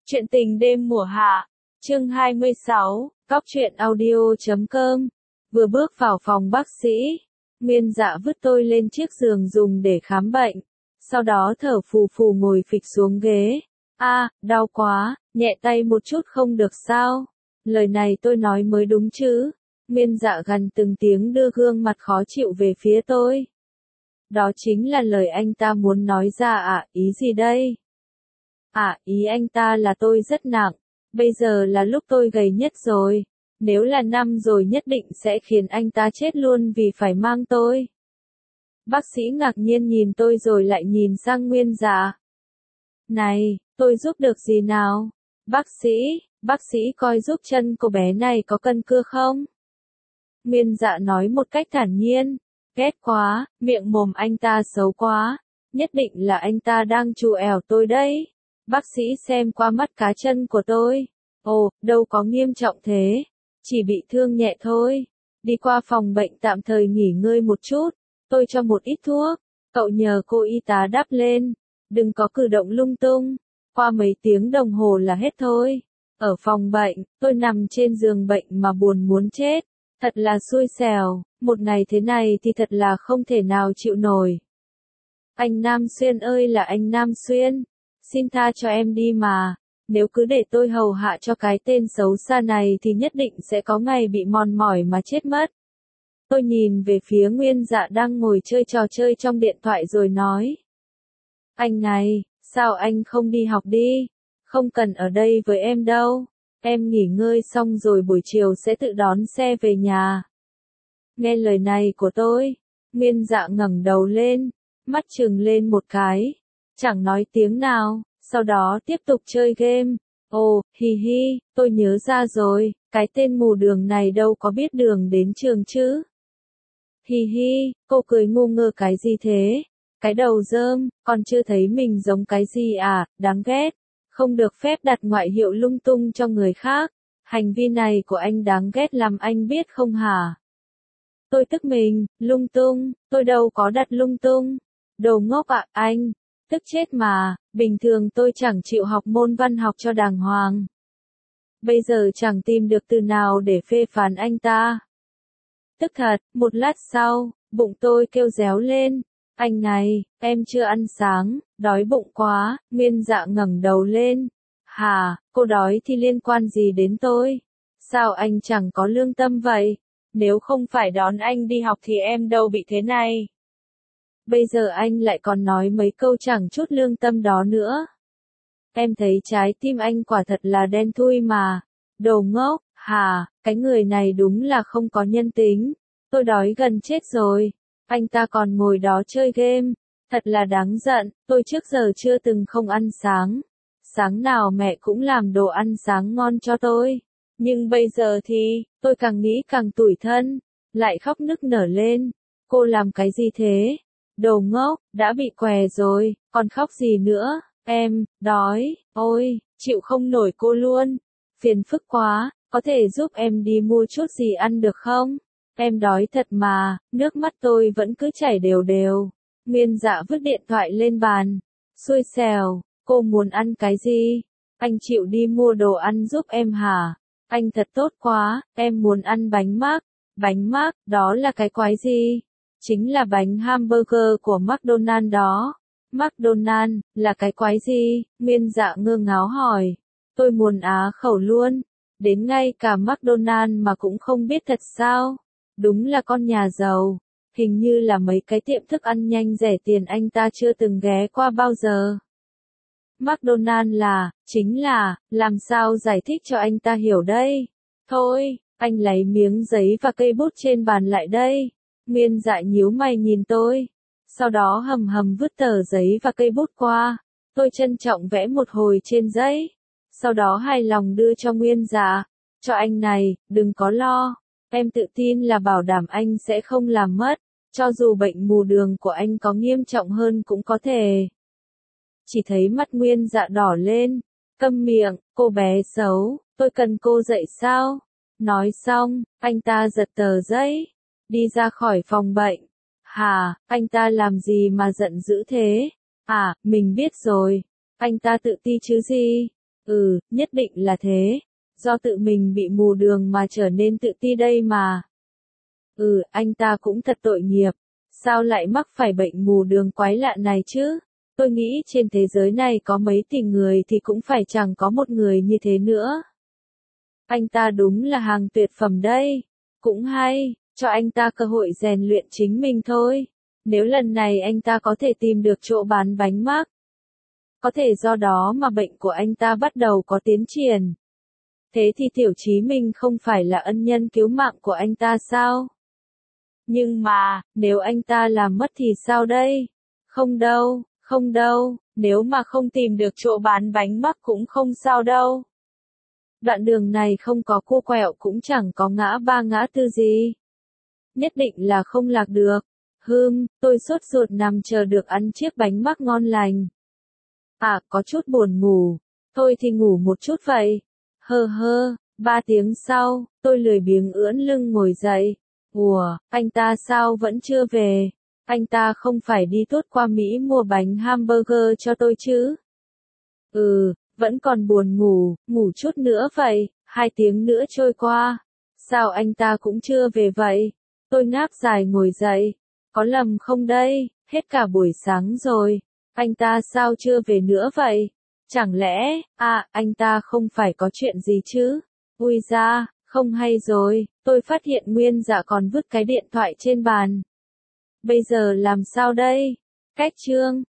Chuyện tình đêm mùa hạ, chương 26, cóc truyện audio.com. Vừa bước vào phòng bác sĩ, Nguyên Dạ vứt tôi lên chiếc giường dùng để khám bệnh, sau đó thở phù phù ngồi phịch xuống ghế. Đau quá, nhẹ tay một chút không được sao? Lời này tôi nói mới đúng chứ? Nguyên Dạ gằn từng tiếng đưa gương mặt khó chịu về phía tôi. Đó chính là lời anh ta muốn nói ra ý gì đây? Ý anh ta là tôi rất nặng, bây giờ là lúc tôi gầy nhất rồi, nếu là năm rồi nhất định sẽ khiến anh ta chết luôn vì phải mang tôi. Bác sĩ ngạc nhiên nhìn tôi rồi lại nhìn sang Nguyên Dạ. Này, tôi giúp được gì nào? Bác sĩ coi giúp chân cô bé này có cân cưa không? Nguyên Dạ nói một cách thản nhiên. Ghét quá, miệng mồm anh ta xấu quá, nhất định là anh ta đang trù ẻo tôi đấy. Bác sĩ xem qua mắt cá chân của tôi. Ồ, đâu có nghiêm trọng thế, chỉ bị thương nhẹ thôi. Đi qua phòng bệnh tạm thời nghỉ ngơi một chút, tôi cho một ít thuốc, cậu nhờ cô y tá đắp lên, đừng có cử động lung tung, qua mấy tiếng đồng hồ là hết thôi. Ở phòng bệnh, tôi nằm trên giường bệnh mà buồn muốn chết, thật là xui xẻo, một ngày thế này thì thật là không thể nào chịu nổi. Anh Nam Xuyên ơi là anh Nam Xuyên, xin tha cho em đi mà, nếu cứ để tôi hầu hạ cho cái tên xấu xa này thì nhất định sẽ có ngày bị mòn mỏi mà chết mất. Tôi nhìn về phía Nguyên Dạ đang ngồi chơi trò chơi trong điện thoại rồi nói. Anh này, sao anh không đi học đi? Không cần ở đây với em đâu, em nghỉ ngơi xong rồi buổi chiều sẽ tự đón xe về nhà. Nghe lời này của tôi, Nguyên Dạ ngẩng đầu lên, mắt trừng lên một cái, chẳng nói tiếng nào, sau đó tiếp tục chơi game. Ồ, hi hi, tôi nhớ ra rồi, cái tên mù đường này đâu có biết đường đến trường chứ. Hi hi, cô cười ngu ngơ cái gì thế? Cái đầu rơm, còn chưa thấy mình giống cái gì đáng ghét. Không được phép đặt ngoại hiệu lung tung cho người khác. Hành vi này của anh đáng ghét làm anh biết không hả? Tôi tức mình, lung tung, tôi đâu có đặt lung tung. Đồ ngốc anh, tức chết mà, bình thường tôi chẳng chịu học môn văn học cho đàng hoàng. Bây giờ chẳng tìm được từ nào để phê phán anh ta. Tức thật, một lát sau, bụng tôi kêu réo lên. Anh này, em chưa ăn sáng, đói bụng quá. Nguyên Dạ ngẩng đầu lên. Hả, cô đói thì liên quan gì đến tôi? Sao anh chẳng có lương tâm vậy? Nếu không phải đón anh đi học thì em đâu bị thế này. Bây giờ anh lại còn nói mấy câu chẳng chút lương tâm đó nữa. Em thấy trái tim anh quả thật là đen thui mà. Đồ ngốc, cái người này đúng là không có nhân tính. Tôi đói gần chết rồi. Anh ta còn ngồi đó chơi game. Thật là đáng giận, tôi trước giờ chưa từng không ăn sáng. Sáng nào mẹ cũng làm đồ ăn sáng ngon cho tôi. Nhưng bây giờ thì, tôi càng nghĩ càng tủi thân. Lại khóc nức nở lên. Cô làm cái gì thế? Đồ ngốc, đã bị què rồi, còn khóc gì nữa? Em, đói, ôi, chịu không nổi cô luôn. Phiền phức quá, có thể giúp em đi mua chút gì ăn được không? Em đói thật mà, nước mắt tôi vẫn cứ chảy đều đều. Nguyên Dạ vứt điện thoại lên bàn. Xui xẻo, cô muốn ăn cái gì? Anh chịu đi mua đồ ăn giúp em hả? Anh thật tốt quá, em muốn ăn bánh mác. Bánh mác, đó là cái quái gì? Chính là bánh hamburger của McDonald's đó. McDonald's, là cái quái gì? Nguyên Dạ ngơ ngáo hỏi. Tôi muốn á khẩu luôn. Đến ngay cả McDonald's mà cũng không biết thật sao? Đúng là con nhà giàu. Hình như là mấy cái tiệm thức ăn nhanh rẻ tiền anh ta chưa từng ghé qua bao giờ. McDonald's là, chính là, làm sao giải thích cho anh ta hiểu đây? Thôi, anh lấy miếng giấy và cây bút trên bàn lại đây. Nguyên Dạ nhíu mày nhìn tôi. Sau đó hầm hầm vứt tờ giấy và cây bút qua. Tôi trân trọng vẽ một hồi trên giấy. Sau đó hài lòng đưa cho Nguyên Dạ. Cho anh này, đừng có lo. Em tự tin là bảo đảm anh sẽ không làm mất. Cho dù bệnh mù đường của anh có nghiêm trọng hơn cũng có thể. Chỉ thấy mắt Nguyên Dạ đỏ lên. Câm miệng, cô bé xấu, tôi cần cô dạy sao? Nói xong, anh ta giật tờ giấy. Đi ra khỏi phòng bệnh. Anh ta làm gì mà giận dữ thế? Mình biết rồi. Anh ta tự ti chứ gì? Nhất định là thế. Do tự mình bị mù đường mà trở nên tự ti đây mà. Anh ta cũng thật tội nghiệp. Sao lại mắc phải bệnh mù đường quái lạ này chứ? Tôi nghĩ trên thế giới này có mấy tỷ người thì cũng phải chẳng có một người như thế nữa. Anh ta đúng là hàng tuyệt phẩm đây. Cũng hay, cho anh ta cơ hội rèn luyện chính mình thôi. Nếu lần này anh ta có thể tìm được chỗ bán bánh mắc, có thể do đó mà bệnh của anh ta bắt đầu có tiến triển. Thế thì Tiểu Chí Minh không phải là ân nhân cứu mạng của anh ta sao? Nhưng mà, nếu anh ta làm mất thì sao đây? Không đâu, nếu mà không tìm được chỗ bán bánh mắc cũng không sao đâu. Đoạn đường này không có cua quẹo cũng chẳng có ngã ba ngã tư gì. Nhất định là không lạc được. Tôi sốt ruột nằm chờ được ăn chiếc bánh mắc ngon lành. Có chút buồn ngủ. Thôi thì ngủ một chút vậy. 3 tiếng sau, tôi lười biếng ưỡn lưng ngồi dậy. Anh ta sao vẫn chưa về? Anh ta không phải đi tuốt qua Mỹ mua bánh hamburger cho tôi chứ? Vẫn còn buồn ngủ, ngủ chút nữa vậy, 2 tiếng nữa trôi qua. Sao anh ta cũng chưa về vậy? Tôi ngáp dài ngồi dậy. Có lầm không đây, hết cả buổi sáng rồi. Anh ta sao chưa về nữa vậy? Chẳng lẽ, anh ta không phải có chuyện gì chứ? Ui da, không hay rồi, tôi phát hiện Nguyên Dạ còn vứt cái điện thoại trên bàn. Bây giờ làm sao đây? Cách chương